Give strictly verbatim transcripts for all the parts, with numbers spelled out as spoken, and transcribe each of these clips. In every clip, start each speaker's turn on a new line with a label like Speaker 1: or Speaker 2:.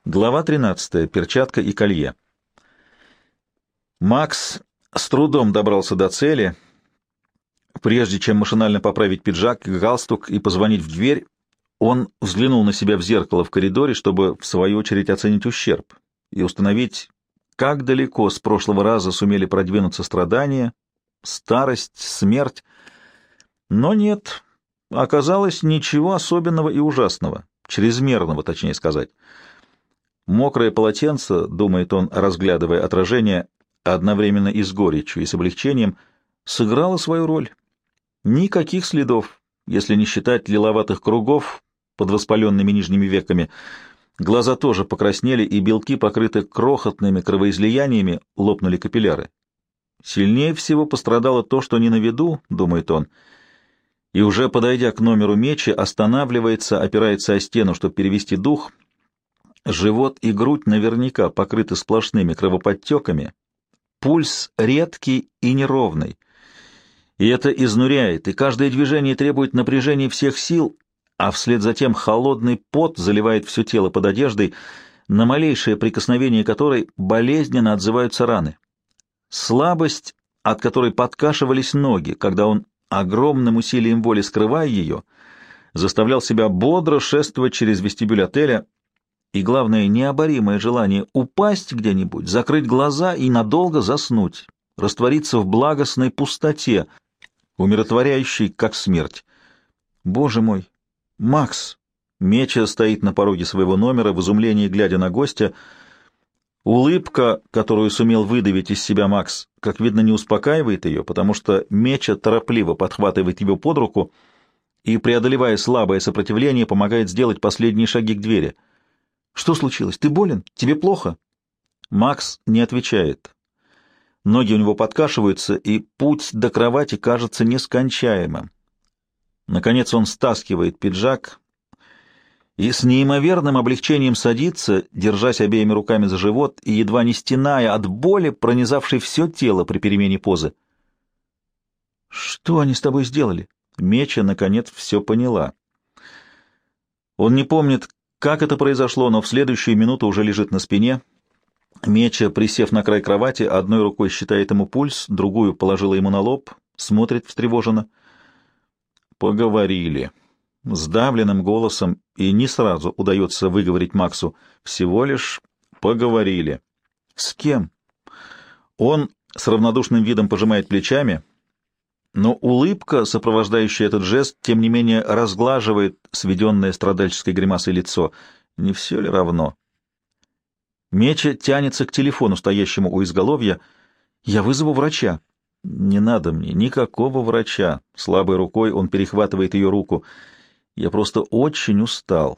Speaker 1: Глава тринадцатая. Перчатка и колье. Макс с трудом добрался до цели. Прежде чем машинально поправить пиджак, галстук и позвонить в дверь, он взглянул на себя в зеркало в коридоре, чтобы, в свою очередь, оценить ущерб и установить, как далеко с прошлого раза сумели продвинуться страдания, старость, смерть. Но нет, оказалось ничего особенного и ужасного, чрезмерного, точнее сказать. Мокрое полотенце, думает он, разглядывая отражение, одновременно и с горечью, и с облегчением, сыграло свою роль. Никаких следов, если не считать лиловатых кругов под воспаленными нижними веками. Глаза тоже покраснели, и белки, покрыты крохотными кровоизлияниями, лопнули капилляры. Сильнее всего пострадало то, что не на виду, думает он, и уже подойдя к номеру Мечи, останавливается, опирается о стену, чтобы перевести дух. Живот и грудь наверняка покрыты сплошными кровоподтеками, пульс редкий и неровный. И это изнуряет, и каждое движение требует напряжения всех сил, а вслед за тем холодный пот заливает все тело под одеждой, на малейшее прикосновение которой болезненно отзываются раны. Слабость, от которой подкашивались ноги, когда он, огромным усилием воли скрывая ее, заставлял себя бодро шествовать через вестибюль отеля, и, главное, необоримое желание упасть где-нибудь, закрыть глаза и надолго заснуть, раствориться в благостной пустоте, умиротворяющей, как смерть. Боже мой! Макс! Меча стоит на пороге своего номера, в изумлении глядя на гостя. Улыбка, которую сумел выдавить из себя Макс, как видно, не успокаивает ее, потому что Меча торопливо подхватывает его под руку и, преодолевая слабое сопротивление, помогает сделать последние шаги к двери. «Что случилось? Ты болен? Тебе плохо?» Макс не отвечает. Ноги у него подкашиваются, и путь до кровати кажется нескончаемым. Наконец он стаскивает пиджак и с неимоверным облегчением садится, держась обеими руками за живот и едва не стеная от боли, пронизавшей все тело при перемене позы. «Что они с тобой сделали?» Меча, наконец, все поняла. Он не помнит, как это произошло, но в следующую минуту уже лежит на спине. Меча, присев на край кровати, одной рукой считает ему пульс, другую положила ему на лоб, смотрит встревоженно. «Поговорили». Сдавленным голосом, и не сразу удается выговорить Максу. Всего лишь поговорили. «С кем?» Он с равнодушным видом пожимает плечами, но улыбка, сопровождающая этот жест, тем не менее разглаживает сведенное страдальческой гримасой лицо. Не все ли равно? Меча тянется к телефону, стоящему у изголовья. «Я вызову врача». «Не надо мне никакого врача». Слабой рукой он перехватывает ее руку. «Я просто очень устал».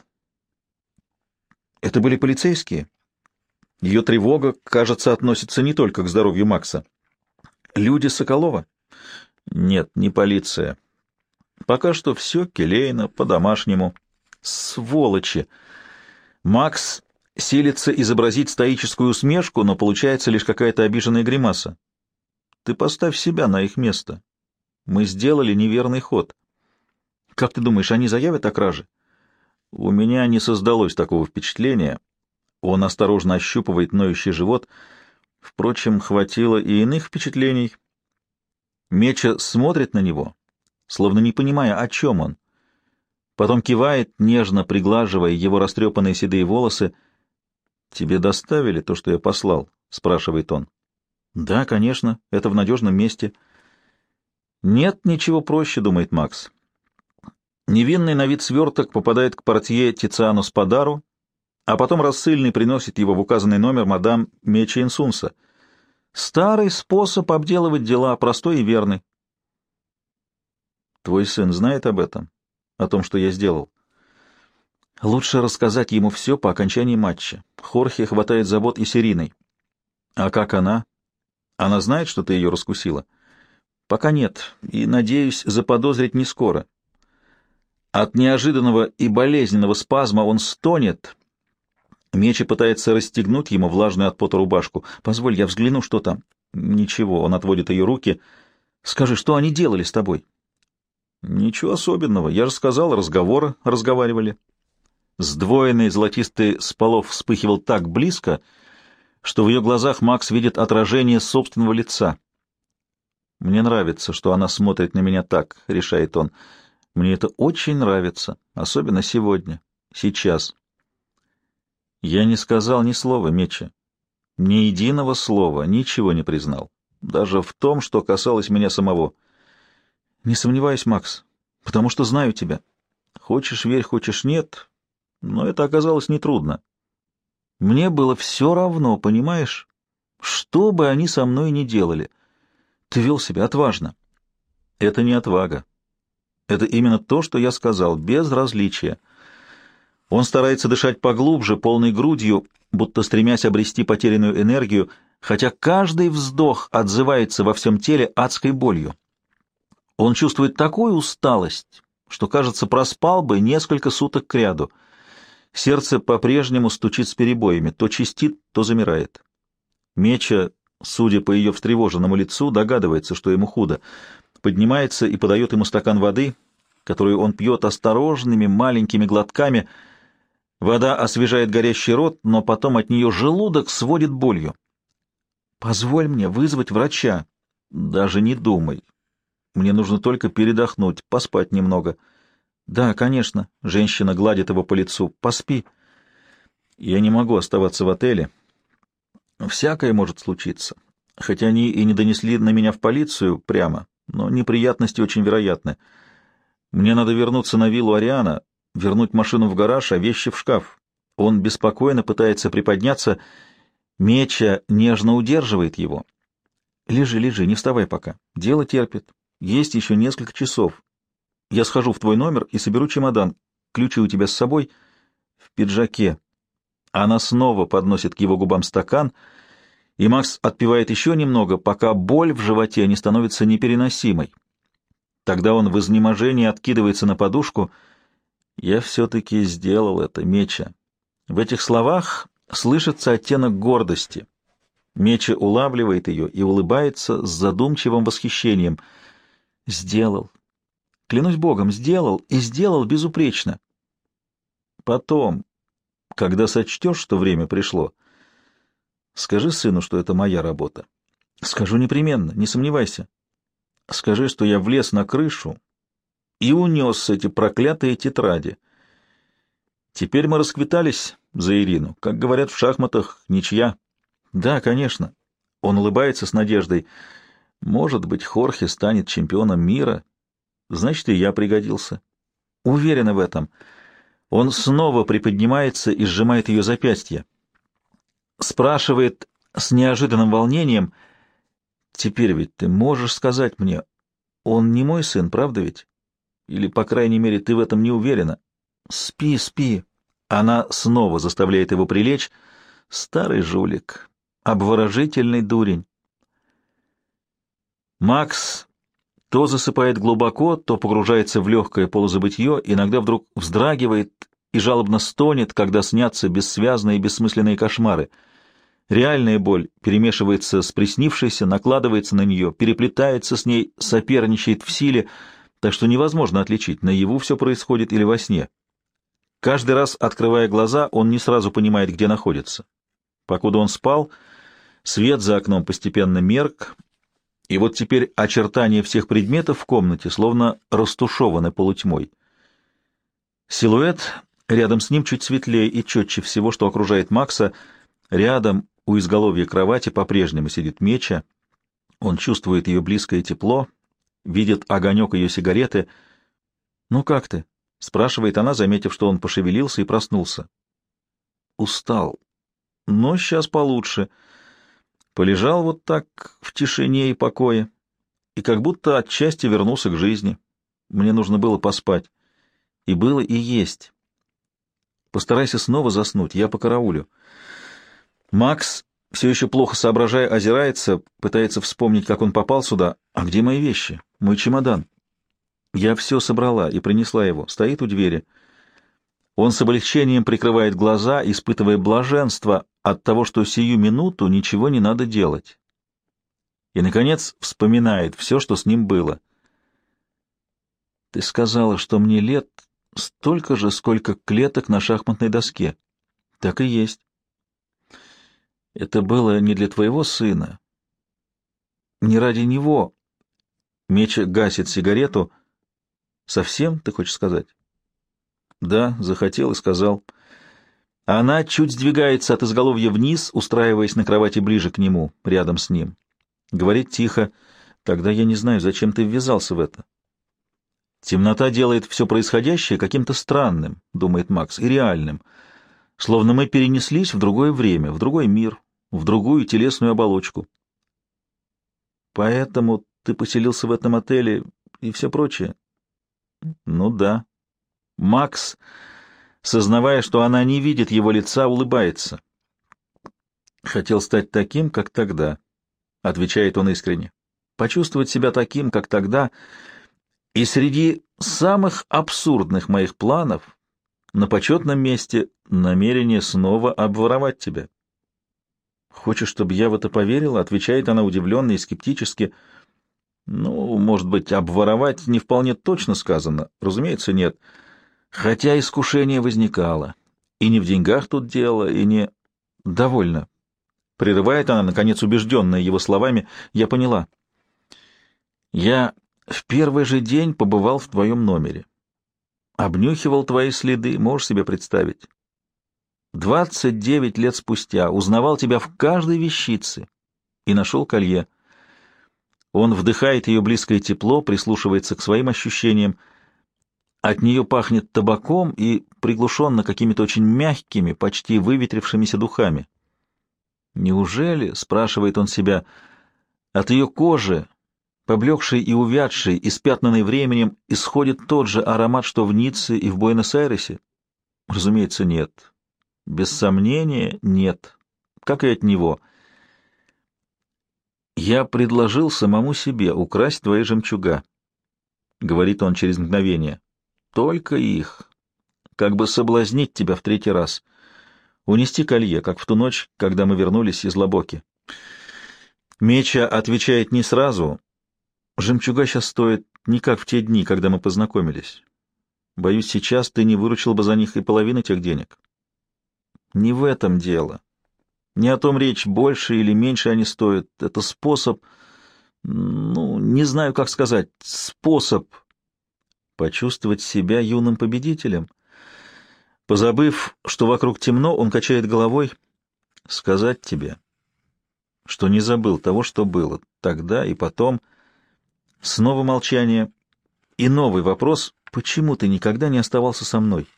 Speaker 1: «Это были полицейские?» Ее тревога, кажется, относится не только к здоровью Макса. «Люди Соколова?» «Нет, не полиция. Пока что все келейно, по-домашнему». «Сволочи!» Макс силится изобразить стоическую усмешку, но получается лишь какая-то обиженная гримаса. «Ты поставь себя на их место. Мы сделали неверный ход. Как ты думаешь, они заявят о краже?» «У меня не создалось такого впечатления». Он осторожно ощупывает ноющий живот. Впрочем, хватило и иных впечатлений. Меча смотрит на него, словно не понимая, о чем он. Потом кивает, нежно приглаживая его растрепанные седые волосы. «Тебе доставили то, что я послал?» — спрашивает он. «Да, конечно, это в надежном месте». «Нет ничего проще», — думает Макс. Невинный на вид сверток попадает к портье Тициану Спадару, а потом рассыльный приносит его в указанный номер мадам Меча Инсунса. Старый способ обделывать дела, простой и верный. «Твой сын знает об этом? О том, что я сделал?» «Лучше рассказать ему все по окончании матча. Хорхе хватает забот и с Ириной». «А как она? Она знает, что ты ее раскусила?» «Пока нет, и, надеюсь, заподозрить не скоро». От неожиданного и болезненного спазма он стонет. Меча пытается расстегнуть ему влажную от пота рубашку. «Позволь, я взгляну, что там». «Ничего», — он отводит ее руки. «Скажи, что они делали с тобой?» «Ничего особенного. Я же сказал, разговоры разговаривали». Сдвоенный золотистый сполох вспыхивал так близко, что в ее глазах Макс видит отражение собственного лица. «Мне нравится, что она смотрит на меня так», — решает он. «Мне это очень нравится, особенно сегодня, сейчас». Я не сказал ни слова, Меча, ни единого слова, ничего не признал, даже в том, что касалось меня самого. Не сомневаюсь, Макс, потому что знаю тебя. Хочешь — верь, хочешь — нет, но это оказалось нетрудно. Мне было все равно, понимаешь, что бы они со мной ни делали. Ты вел себя отважно. Это не отвага. Это именно то, что я сказал, безразличие. Он старается дышать поглубже, полной грудью, будто стремясь обрести потерянную энергию, хотя каждый вздох отзывается во всем теле адской болью. Он чувствует такую усталость, что, кажется, проспал бы несколько суток кряду. Сердце по-прежнему стучит с перебоями, то чистит, то замирает. Меча, судя по ее встревоженному лицу, догадывается, что ему худо, поднимается и подает ему стакан воды, которую он пьет осторожными маленькими глотками. Вода освежает горящий рот, но потом от нее желудок сводит болью. «Позволь мне вызвать врача». «Даже не думай. Мне нужно только передохнуть, поспать немного». «Да, конечно», — женщина гладит его по лицу. «Поспи». «Я не могу оставаться в отеле. Всякое может случиться. Хотя они и не донесли на меня в полицию прямо, но неприятности очень вероятны. Мне надо вернуться на виллу Ариана, вернуть машину в гараж, а вещи в шкаф». Он беспокойно пытается приподняться. Меча нежно удерживает его. «Лежи, лежи, не вставай пока. Дело терпит. Есть еще несколько часов. Я схожу в твой номер и соберу чемодан. Ключи у тебя с собой?» «В пиджаке». Она снова подносит к его губам стакан, и Макс отпивает еще немного, пока боль в животе не становится непереносимой. Тогда он в изнеможении откидывается на подушку. «Я все-таки сделал это, Меча». В этих словах слышится оттенок гордости. Меча улавливает ее и улыбается с задумчивым восхищением. «Сделал. Клянусь Богом, сделал, и сделал безупречно. Потом, когда сочтешь, что время пришло, скажи сыну, что это моя работа». «Скажу непременно, не сомневайся. Скажи, что я влез на крышу и унес эти проклятые тетради. Теперь мы расквитались за Ирину. Как говорят в шахматах, ничья». «Да, конечно». Он улыбается с надеждой. «Может быть, Хорхе станет чемпионом мира. Значит, и я пригодился». Уверена в этом. Он снова приподнимается и сжимает ее запястье. Спрашивает с неожиданным волнением: «Теперь ведь ты можешь сказать мне, он не мой сын, правда ведь? Или, по крайней мере, ты в этом не уверена?» «Спи, спи». Она снова заставляет его прилечь. Старый жулик, обворожительный дурень. Макс то засыпает глубоко, то погружается в легкое полузабытье, иногда вдруг вздрагивает и жалобно стонет, когда снятся бессвязные и бессмысленные кошмары. Реальная боль перемешивается с приснившейся, накладывается на нее, переплетается с ней, соперничает в силе, так что невозможно отличить, наяву все происходит или во сне. Каждый раз, открывая глаза, он не сразу понимает, где находится. Покуда он спал, свет за окном постепенно мерк, и вот теперь очертания всех предметов в комнате словно растушеваны полутьмой. Силуэт рядом с ним чуть светлее и четче всего, что окружает Макса. Рядом у изголовья кровати по-прежнему сидит Меча. Он чувствует ее близкое тепло, видит огонек ее сигареты. «Ну как ты?» — спрашивает она, заметив, что он пошевелился и проснулся. «Устал. Но сейчас получше. Полежал вот так в тишине и покое, и как будто отчасти вернулся к жизни. Мне нужно было поспать. И было, и есть. Постарайся снова заснуть, я покараулю». Макс, все еще плохо соображая, озирается, пытается вспомнить, как он попал сюда. «А где мои вещи? Мой чемодан?» «Я все собрала и принесла его. Стоит у двери». Он с облегчением прикрывает глаза, испытывая блаженство от того, что сию минуту ничего не надо делать. И, наконец, вспоминает все, что с ним было. «Ты сказала, что мне лет Столько же, сколько клеток на шахматной доске. Так и есть. Это было не для твоего сына. Не ради него. Меча гасит сигарету. Совсем, ты хочешь сказать? Да, захотел и сказал. Она чуть сдвигается от изголовья вниз, устраиваясь на кровати ближе к нему, рядом с ним. Говорит тихо. Тогда я не знаю, зачем ты ввязался в это. Темнота делает все происходящее каким-то странным, думает Макс, и реальным. Словно мы перенеслись в другое время, в другой мир, в другую телесную оболочку. Поэтому ты поселился в этом отеле и все прочее? Ну да. Макс, сознавая, что она не видит его лица, улыбается. Хотел стать таким, как тогда, отвечает он искренне. Почувствовать себя таким, как тогда, и среди самых абсурдных моих планов на почетном месте намерение снова обворовать тебя. Хочешь, чтобы я в это поверила? Отвечает она удивленно и скептически. Ну, может быть, обворовать не вполне точно сказано. Разумеется, нет. Хотя искушение возникало. И не в деньгах тут дело, и не... Довольно. Прерывает она, наконец, убежденная его словами. Я поняла. Я в первый же день побывал в твоем номере. Обнюхивал твои следы, можешь себе представить. Двадцать девять лет спустя узнавал тебя в каждой вещице и нашел колье. Он вдыхает ее близкое тепло, прислушивается к своим ощущениям. От нее пахнет табаком и приглушенно какими-то очень мягкими, почти выветрившимися духами. Неужели, спрашивает он себя, от ее кожи, поблекшей и увядшей, испятнанной временем, исходит тот же аромат, что в Ницце и в Буэнос-Айресе? Разумеется, нет. Без сомнения, нет. Как и от него. «Я предложил самому себе украсть твои жемчуга», — говорит он через мгновение. «Только их. Как бы соблазнить тебя в третий раз. Унести колье, как в ту ночь, когда мы вернулись из Лабоки». Меча отвечает не сразу. «Жемчуга сейчас стоят не как в те дни, когда мы познакомились. Боюсь, сейчас ты не выручил бы за них и половины тех денег». Не в этом дело. Не о том речь, больше или меньше они стоят. Это способ, ну, не знаю, как сказать, способ почувствовать себя юным победителем. Позабыв, что вокруг темно, он качает головой. Сказать тебе, что не забыл того, что было тогда и потом. Снова молчание и новый вопрос. Почему ты никогда не оставался со мной?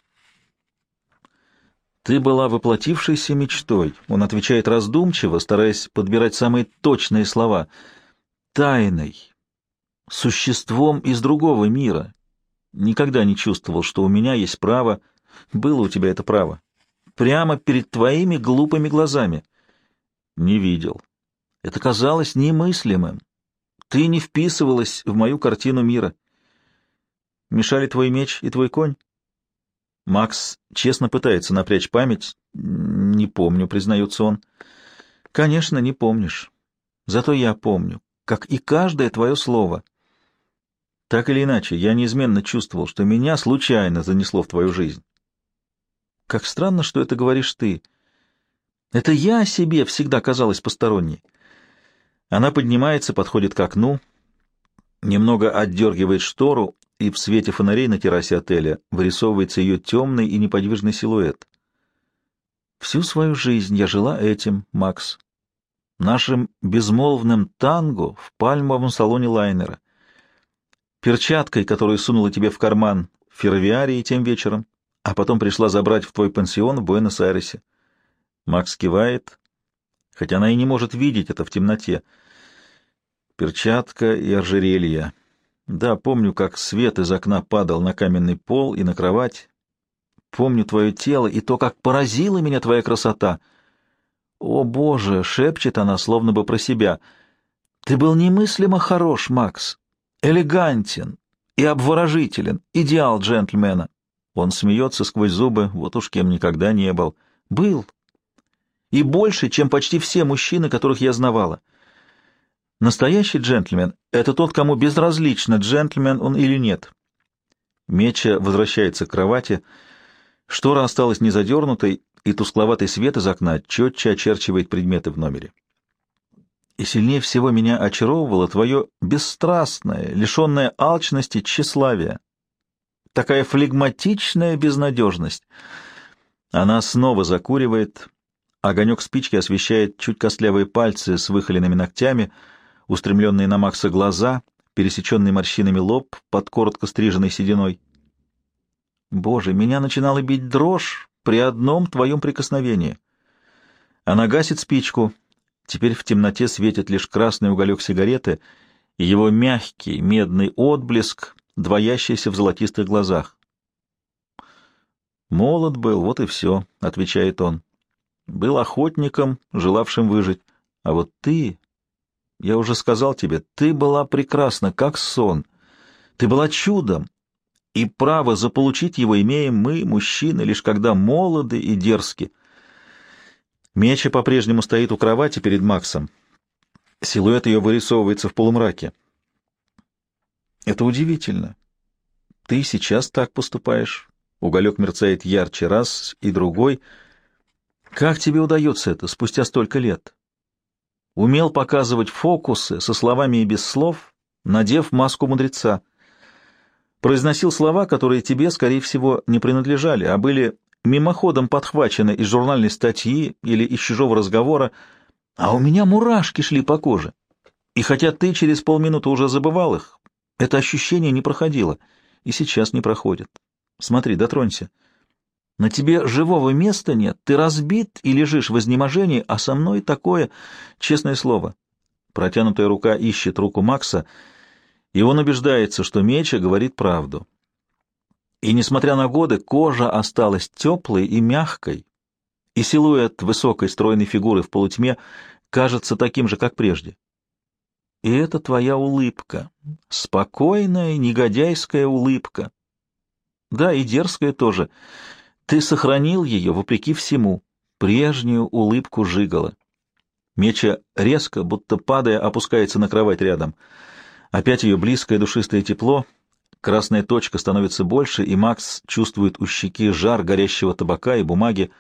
Speaker 1: «Ты была воплотившейся мечтой», — он отвечает раздумчиво, стараясь подбирать самые точные слова. «Тайной, существом из другого мира. Никогда не чувствовал, что у меня есть право. Было у тебя это право. Прямо перед твоими глупыми глазами. Не видел. Это казалось немыслимым. Ты не вписывалась в мою картину мира. Мешали твой меч и твой конь?» Макс честно пытается напрячь память. «Не помню», — признается он. «Конечно, не помнишь. Зато я помню, как и каждое твое слово. Так или иначе, я неизменно чувствовал, что меня случайно занесло в твою жизнь. Как странно, что это говоришь ты. Это я себе всегда казалась посторонней». Она поднимается, подходит к окну, немного отдергивает штору, и в свете фонарей на террасе отеля вырисовывается ее темный и неподвижный силуэт. «Всю свою жизнь я жила этим, Макс, нашим безмолвным танго в пальмовом салоне лайнера, перчаткой, которую сунула тебе в карман в ферровиарии тем вечером, а потом пришла забрать в твой пансион в Буэнос-Айресе». Макс кивает, хотя она и не может видеть это в темноте. Перчатка и ожерелье. Да, помню, как свет из окна падал на каменный пол и на кровать. Помню твое тело и то, как поразила меня твоя красота. О, Боже, шепчет она, словно бы про себя. Ты был немыслимо хорош, Макс, элегантен и обворожителен, идеал джентльмена. Он смеется сквозь зубы, вот уж кем никогда не был. Был. И больше, чем почти все мужчины, которых я знавала. Настоящий джентльмен — это тот, кому безразлично, джентльмен он или нет. Меча возвращается к кровати. Штора осталась незадернутой, и тускловатый свет из окна четче очерчивает предметы в номере. И сильнее всего меня очаровывало твое бесстрастное, лишенное алчности тщеславие. Такая флегматичная безнадежность. Она снова закуривает. Огонек спички освещает чуть костлявые пальцы с выхоленными ногтями, устремленные на Макса глаза, пересеченный морщинами лоб под коротко стриженной сединой. Боже, меня начинала бить дрожь при одном твоем прикосновении. Она гасит спичку. Теперь в темноте светит лишь красный уголек сигареты и его мягкий медный отблеск, двоящийся в золотистых глазах. «Молод был, вот и все», — отвечает он. «Был охотником, желавшим выжить. А вот ты, я уже сказал тебе, ты была прекрасна, как сон. Ты была чудом, и право заполучить его имеем мы, мужчины, лишь когда молоды и дерзки». Меча по-прежнему стоит у кровати перед Максом. Силуэт ее вырисовывается в полумраке. «Это удивительно. Ты сейчас так поступаешь». Уголек мерцает ярче раз и другой. Как тебе удается это спустя столько лет? Умел показывать фокусы со словами и без слов, надев маску мудреца. Произносил слова, которые тебе, скорее всего, не принадлежали, а были мимоходом подхвачены из журнальной статьи или из чужого разговора, а у меня мурашки шли по коже. И хотя ты через полминуты уже забывал их, это ощущение не проходило, и сейчас не проходит. Смотри, дотронься. На тебе живого места нет, ты разбит и лежишь в изнеможении, а со мной такое, честное слово. Протянутая рука ищет руку Макса, и он убеждается, что Меча говорит правду. И, несмотря на годы, кожа осталась теплой и мягкой, и силуэт высокой стройной фигуры в полутьме кажется таким же, как прежде. И это твоя улыбка, спокойная, негодяйская улыбка. Да, и дерзкая тоже. Ты сохранил ее вопреки всему, прежнюю улыбку жигала. Меча резко, будто падая, опускается на кровать рядом. Опять ее близкое душистое тепло, красная точка становится больше, и Макс чувствует у щеки жар горящего табака и бумаги.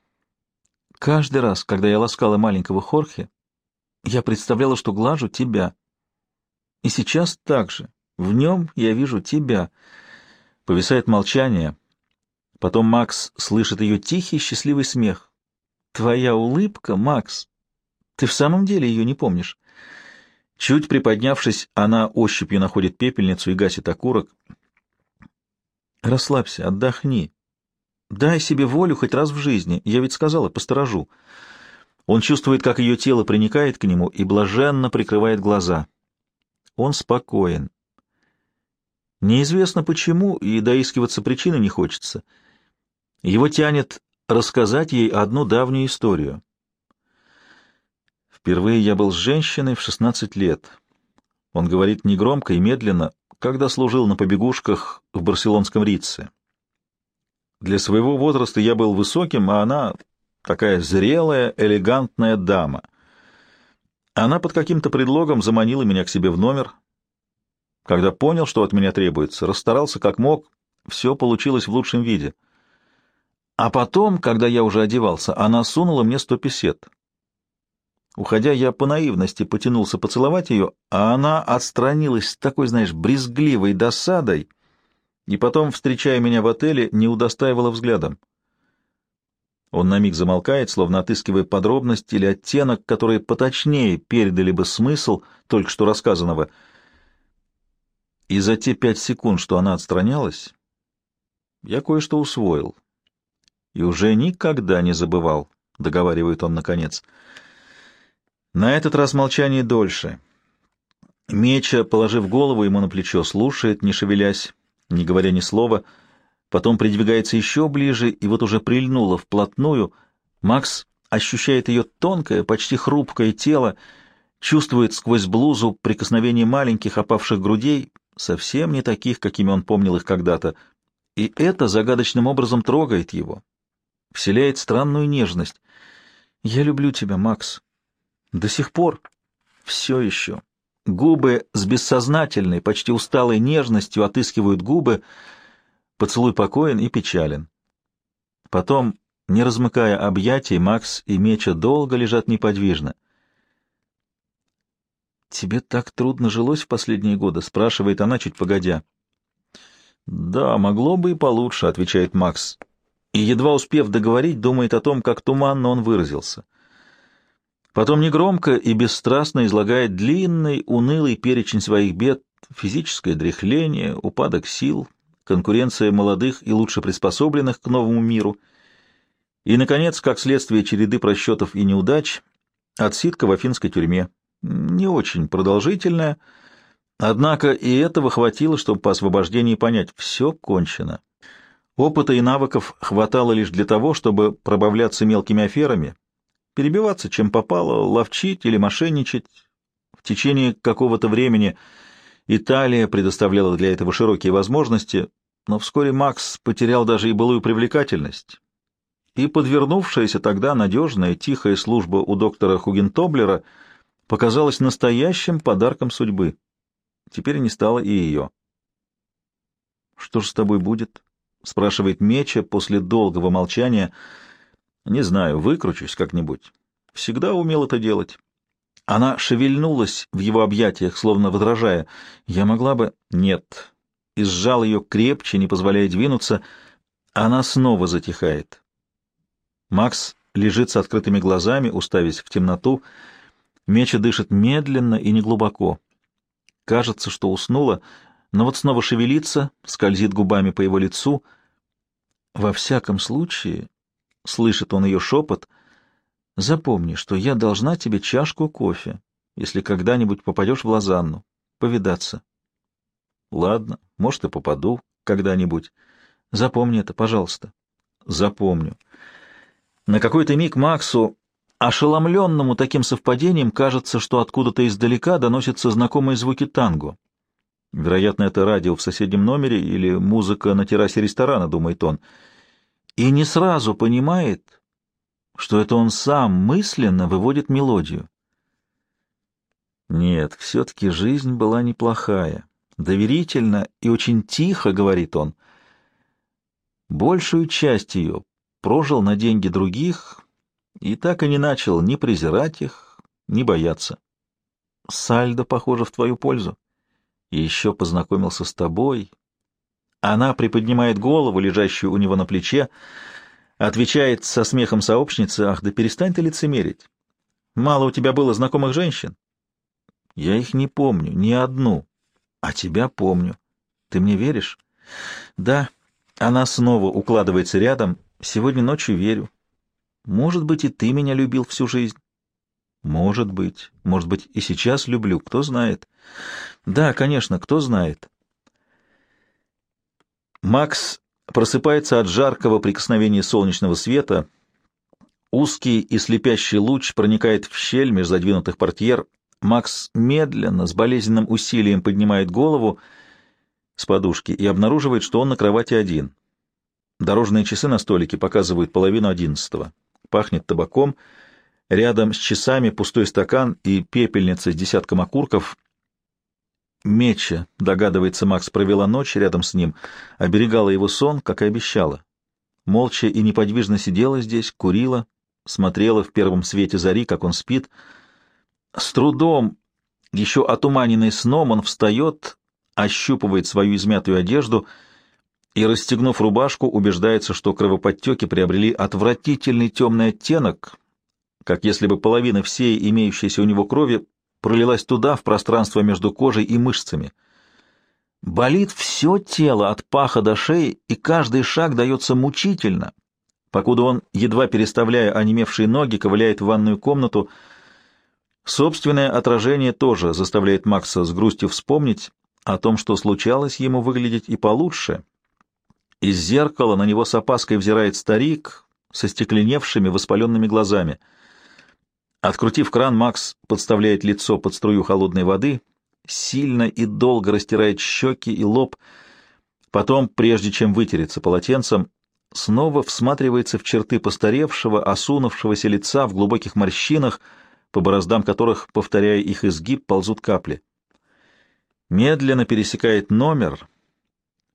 Speaker 1: Каждый раз, когда я ласкала маленького Хорхе, я представляла, что глажу тебя. И сейчас так же. В нем я вижу тебя. Повисает молчание. Потом Макс слышит ее тихий, счастливый смех. Твоя улыбка, Макс. Ты в самом деле ее не помнишь? Чуть приподнявшись, она ощупью находит пепельницу и гасит окурок. Расслабься, отдохни. Дай себе волю хоть раз в жизни. Я ведь сказала, посторожу. Он чувствует, как ее тело приникает к нему и блаженно прикрывает глаза. Он спокоен. Неизвестно почему, и доискиваться причины не хочется. Его тянет рассказать ей одну давнюю историю. Впервые я был с женщиной в шестнадцать лет. Он говорит негромко и медленно, когда служил на побегушках в барселонском Ритце. Для своего возраста я был высоким, а она такая зрелая, элегантная дама. Она под каким-то предлогом заманила меня к себе в номер. Когда понял, что от меня требуется, расстарался как мог, все получилось в лучшем виде. А потом, когда я уже одевался, она сунула мне сто песет. Уходя, я по наивности потянулся поцеловать ее, а она отстранилась с такой, знаешь, брезгливой досадой, и потом, встречая меня в отеле, не удостаивала взглядом. Он на миг замолкает, словно отыскивая подробность или оттенок, которые поточнее передали бы смысл только что рассказанного. И за те пять секунд, что она отстранялась, я кое-что усвоил. И уже никогда не забывал, — договаривает он наконец. На этот раз молчание дольше. Меча, положив голову ему на плечо, слушает, не шевелясь, не говоря ни слова, потом придвигается еще ближе и вот уже прильнула вплотную. Макс ощущает ее тонкое, почти хрупкое тело, чувствует сквозь блузу прикосновение маленьких опавших грудей, совсем не таких, какими он помнил их когда-то, и это загадочным образом трогает его, вселяет странную нежность. «Я люблю тебя, Макс. До сих пор. Все еще». Губы с бессознательной, почти усталой нежностью отыскивают губы, Поцелуй покоен и печален. Потом, не размыкая объятий, Макс и Меча долго лежат неподвижно. «Тебе так трудно жилось в последние годы?» — спрашивает она, чуть погодя. «Да, могло бы и получше», — отвечает Макс. И, едва успев договорить, думает о том, как туманно он выразился. Потом негромко и бесстрастно излагает длинный, унылый перечень своих бед: физическое дряхление, упадок сил, конкуренция молодых и лучше приспособленных к новому миру, и, наконец, как следствие череды просчетов и неудач, отсидка в афинской тюрьме. Не очень продолжительная, однако и этого хватило, чтобы по освобождении понять — все кончено. Опыта и навыков хватало лишь для того, чтобы пробавляться мелкими аферами, перебиваться чем попало, ловчить или мошенничать. В течение какого-то времени Италия предоставляла для этого широкие возможности, но вскоре Макс потерял даже и былую привлекательность, и подвернувшаяся тогда надежная, тихая служба у доктора Хугентоблера показалась настоящим подарком судьбы. Теперь не стало и ее. «Что же с тобой будет?» — спрашивает Меча после долгого молчания. «Не знаю, выкручусь как-нибудь. Всегда умел это делать». Она шевельнулась в его объятиях, словно возражая. «Я могла бы...» «Нет». И сжал ее крепче, не позволяя двинуться. Она снова затихает. Макс лежит с открытыми глазами, уставясь в темноту. Меча дышит медленно и неглубоко. Кажется, что уснула, но вот снова шевелится, скользит губами по его лицу. «Во всяком случае», — слышит он ее шепот, — «запомни, что я должна тебе чашку кофе, если когда-нибудь попадешь в Лозанну, повидаться». «Ладно, может, и попаду когда-нибудь. Запомни это, пожалуйста». «Запомню». На какой-то миг Максу, ошеломленному таким совпадением, кажется, что откуда-то издалека доносятся знакомые звуки танго. Вероятно, это радио в соседнем номере или музыка на террасе ресторана, думает он, и не сразу понимает, что это он сам мысленно выводит мелодию. Нет, все-таки жизнь была неплохая. Доверительно и очень тихо, говорит он. Большую часть ее прожил на деньги других и так и не начал ни презирать их, ни бояться. Сальдо, похоже, в твою пользу. И еще познакомился с тобой. Она приподнимает голову, лежащую у него на плече, отвечает со смехом сообщницы: «Ах, да перестань ты лицемерить. Мало у тебя было знакомых женщин?» «Я их не помню, ни одну. А тебя помню. Ты мне веришь?» «Да». Она снова укладывается рядом. «Сегодня ночью верю. Может быть, и ты меня любил всю жизнь?» «Может быть. Может быть, и сейчас люблю. Кто знает?» «Да, конечно, кто знает». Макс просыпается от жаркого прикосновения солнечного света. Узкий и слепящий луч проникает в щель меж задвинутых портьер. Макс медленно, с болезненным усилием поднимает голову с подушки и обнаруживает, что он на кровати один. Дорожные часы на столике показывают половину одиннадцатого. Пахнет табаком. Рядом с часами пустой стакан и пепельница с десятком окурков. Меча, догадывается Макс, провела ночь рядом с ним, оберегала его сон, как и обещала. Молча и неподвижно сидела здесь, курила, смотрела в первом свете зари, как он спит. С трудом, еще отуманенный сном, он встает, ощупывает свою измятую одежду и, расстегнув рубашку, убеждается, что кровоподтеки приобрели отвратительный темный оттенок, как если бы половина всей имеющейся у него крови пролилась туда, в пространство между кожей и мышцами. Болит все тело от паха до шеи, и каждый шаг дается мучительно, покуда он, едва переставляя онемевшие ноги, ковыляет в ванную комнату. Собственное отражение тоже заставляет Макса с грустью вспомнить о том, что случалось ему выглядеть и получше. Из зеркала на него с опаской взирает старик со стекленевшими воспаленными глазами. Открутив кран, Макс подставляет лицо под струю холодной воды, сильно и долго растирает щеки и лоб, потом, прежде чем вытереться полотенцем, снова всматривается в черты постаревшего, осунувшегося лица в глубоких морщинах, по бороздам которых, повторяя их изгиб, ползут капли. Медленно пересекает номер,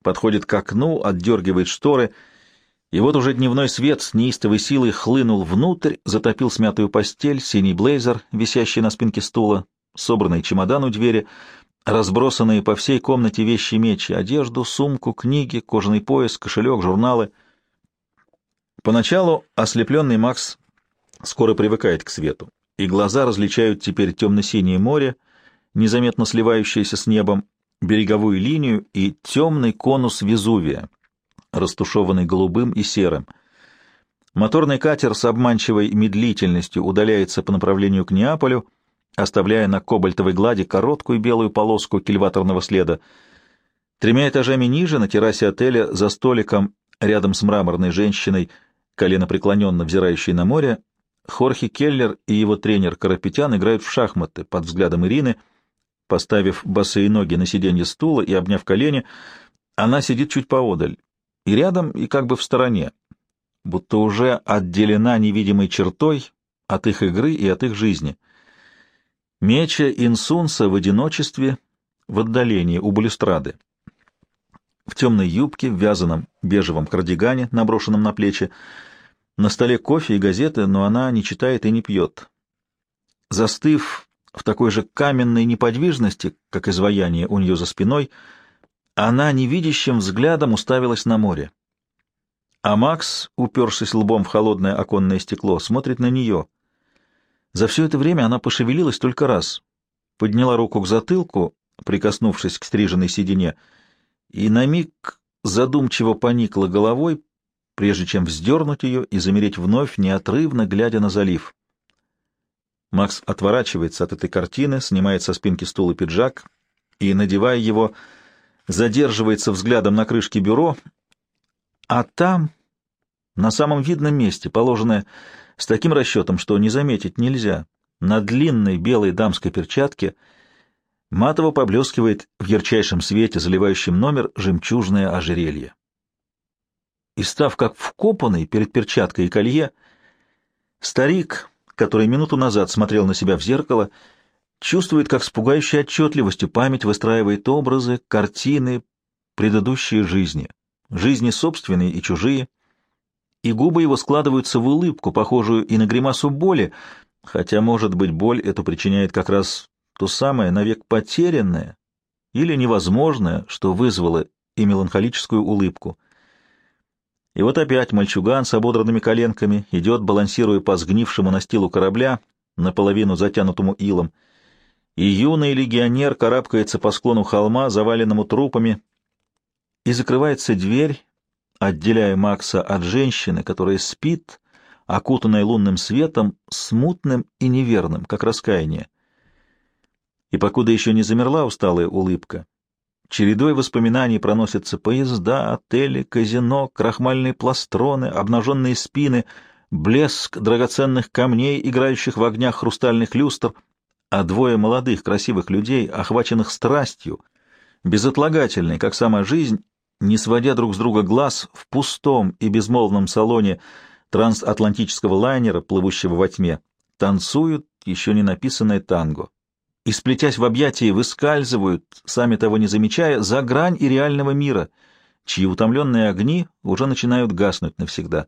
Speaker 1: подходит к окну, отдергивает шторы, и вот уже дневной свет с неистовой силой хлынул внутрь, затопил смятую постель, синий блейзер, висящий на спинке стула, собранный чемодан у двери, разбросанные по всей комнате вещи мечи, одежду, сумку, книги, кожаный пояс, кошелек, журналы. Поначалу ослепленный Макс скоро привыкает к свету, и глаза различают теперь темно-синее море, незаметно сливающееся с небом, береговую линию и темный конус Везувия, растушеванный голубым и серым. Моторный катер с обманчивой медлительностью удаляется по направлению к Неаполю, оставляя на кобальтовой глади короткую белую полоску кильваторного следа. Тремя этажами ниже, на террасе отеля, за столиком, рядом с мраморной женщиной, коленопреклоненно взирающей на море, Хорхе Келлер и его тренер Карапетян играют в шахматы под взглядом Ирины. Поставив босые ноги на сиденье стула и обняв колени, она сидит чуть поодаль, и рядом, и как бы в стороне, будто уже отделена невидимой чертой от их игры и от их жизни. Меча Инсунса в одиночестве, в отдалении, у балюстрады. В темной юбке, в вязаном бежевом кардигане, наброшенном на плечи. На столе кофе и газеты, но она не читает и не пьет. Застыв в такой же каменной неподвижности, как изваяние у нее за спиной, она невидящим взглядом уставилась на море. А Макс, упершись лбом в холодное оконное стекло, смотрит на нее. За все это время она пошевелилась только раз, подняла руку к затылку, прикоснувшись к стриженной седине, и на миг задумчиво поникла головой, прежде чем вздернуть ее и замереть вновь, неотрывно глядя на залив. Макс отворачивается от этой картины, снимает со спинки стула пиджак и, надевая его, задерживается взглядом на крышке бюро, а там, на самом видном месте, положенное с таким расчетом, что не заметить нельзя, на длинной белой дамской перчатке матово поблескивает в ярчайшем свете, заливающем номер, жемчужное ожерелье. И, став как вкопанный перед перчаткой и колье, старик, который минуту назад смотрел на себя в зеркало, чувствует, как с пугающей отчетливостью память выстраивает образы, картины, предыдущие жизни, жизни собственные и чужие, и губы его складываются в улыбку, похожую и на гримасу боли, хотя, может быть, боль эту причиняет как раз то самое навек потерянное или невозможное, что вызвало и меланхолическую улыбку. И вот опять мальчуган с ободранными коленками идет, балансируя по сгнившему настилу корабля, наполовину затянутому илом, и юный легионер карабкается по склону холма, заваленному трупами, и закрывается дверь, отделяя Макса от женщины, которая спит, окутанная лунным светом, смутным и неверным, как раскаяние. И покуда еще не замерла усталая улыбка, чередой воспоминаний проносятся поезда, отели, казино, крахмальные пластроны, обнаженные спины, блеск драгоценных камней, играющих в огнях хрустальных люстр, а двое молодых красивых людей, охваченных страстью, безотлагательной, как сама жизнь, не сводя друг с друга глаз в пустом и безмолвном салоне трансатлантического лайнера, плывущего во тьме, танцуют еще не написанное танго и, сплетясь в объятии, выскальзывают, сами того не замечая, за грань и реального мира, чьи утомленные огни уже начинают гаснуть навсегда.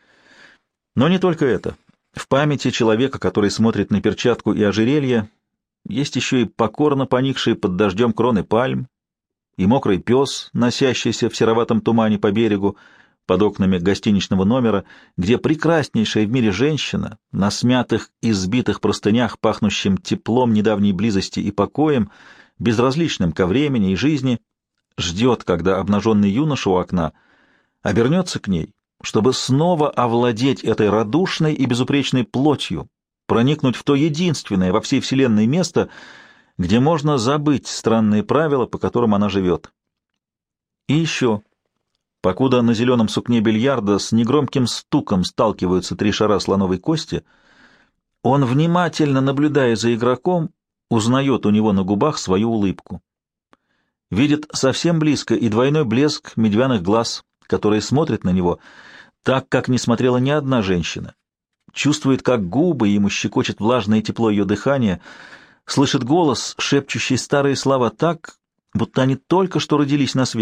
Speaker 1: Но не только это. В памяти человека, который смотрит на перчатку и ожерелье, есть еще и покорно поникшие под дождем кроны пальм, и мокрый пес, носящийся в сероватом тумане по берегу, под окнами гостиничного номера, где прекраснейшая в мире женщина, на смятых и сбитых простынях, пахнущим теплом недавней близости и покоем, безразличным ко времени и жизни, ждет, когда обнаженный юноша у окна обернется к ней, чтобы снова овладеть этой радушной и безупречной плотью, проникнуть в то единственное во всей вселенной место, где можно забыть странные правила, по которым она живет. И еще, покуда на зеленом сукне бильярда с негромким стуком сталкиваются три шара слоновой кости, он, внимательно наблюдая за игроком, узнает у него на губах свою улыбку. Видит совсем близко и двойной блеск медвяных глаз, которые смотрят на него так, как не смотрела ни одна женщина. Чувствует, как губы ему щекочет влажное тепло ее дыхания, слышит голос, шепчущий старые слова так, будто они только что родились на свет,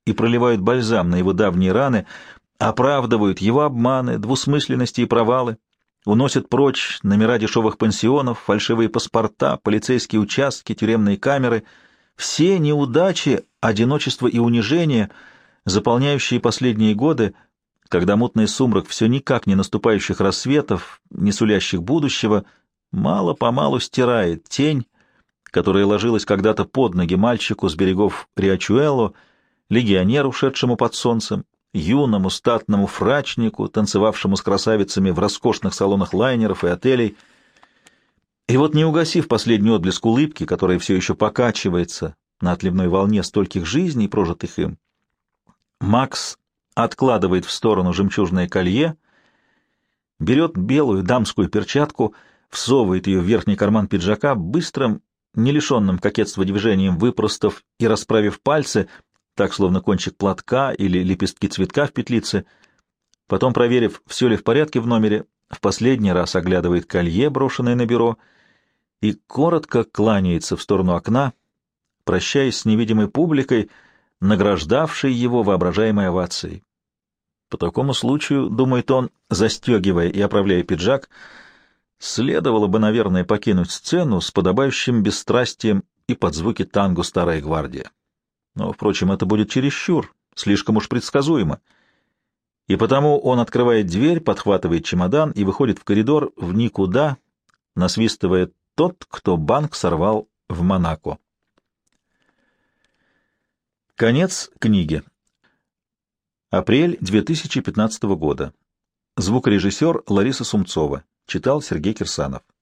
Speaker 1: и проливают бальзам на его давние раны, оправдывают его обманы, двусмысленности и провалы, уносят прочь номера дешевых пансионов, фальшивые паспорта, полицейские участки, тюремные камеры, все неудачи, одиночество и унижение, заполняющие последние годы, когда мутный сумрак все никак не наступающих рассветов, не сулящих будущего, мало-помалу стирает тень, которая ложилась когда-то под ноги мальчику с берегов Риачуэло, легионеру, шедшему под солнцем, юному статному фрачнику, танцевавшему с красавицами в роскошных салонах лайнеров и отелей. И вот, не угасив последний отблеск улыбки, которая все еще покачивается на отливной волне стольких жизней, прожитых им, Макс откладывает в сторону жемчужное колье, берет белую дамскую перчатку, всовывает ее в верхний карман пиджака, быстрым, не лишенным кокетства движением выпростав и расправив пальцы, так словно кончик платка или лепестки цветка в петлице. Потом, проверив, все ли в порядке в номере, в последний раз оглядывает колье, брошенное на бюро, и коротко кланяется в сторону окна, прощаясь с невидимой публикой, награждавшей его воображаемой овацией. По такому случаю, думает он, застегивая и оправляя пиджак, следовало бы, наверное, покинуть сцену с подобающим бесстрастием и под звуки танго «Старая гвардия». Но, впрочем, это будет чересчур, слишком уж предсказуемо. И потому он открывает дверь, подхватывает чемодан и выходит в коридор в никуда, насвистывая «Тот, кто банк сорвал в Монако». Конец книги. Апрель две тысячи пятнадцатого года. Звукорежиссер Лариса Сумцова. Читал Сергей Кирсанов.